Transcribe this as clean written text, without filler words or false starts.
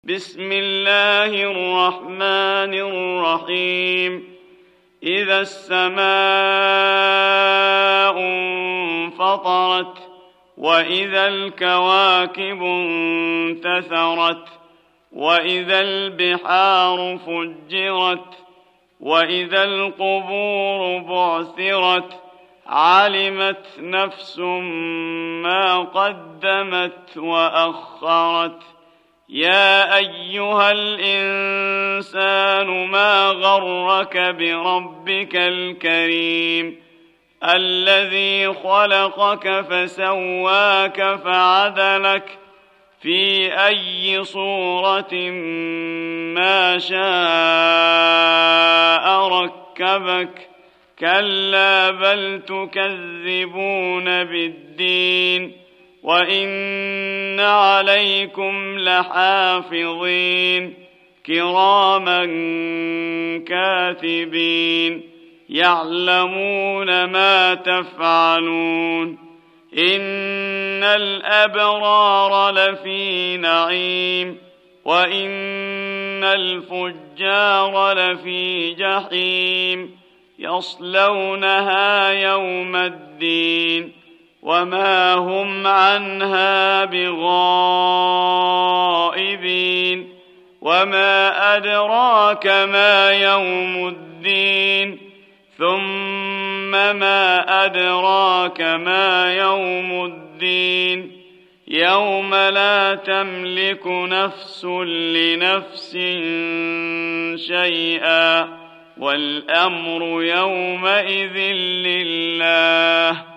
بسم الله الرحمن الرحيم. إذا السماء انفطرت وإذا الكواكب انتثرت وإذا البحار فجرت وإذا القبور بعثرت علمت نفس ما قدمت وأخرت. يا أيها الإنسان ما غرك بربك الكريم الذي خلقك فسواك فعدلك في أي صورة ما شاء ركبك. كلا بل تكذبون بالدين وإن عليكم لحافظين كراما كاتبين يعلمون ما تفعلون. إن الأبرار لفي نعيم وإن الفجار لفي جحيم يصلونها يوم الدين وما هم عنها بغائبين. وما أدراك ما يوم الدين ثم ما أدراك ما يوم الدين يوم لا تملك نفس لنفس شيئا والأمر يومئذ لله.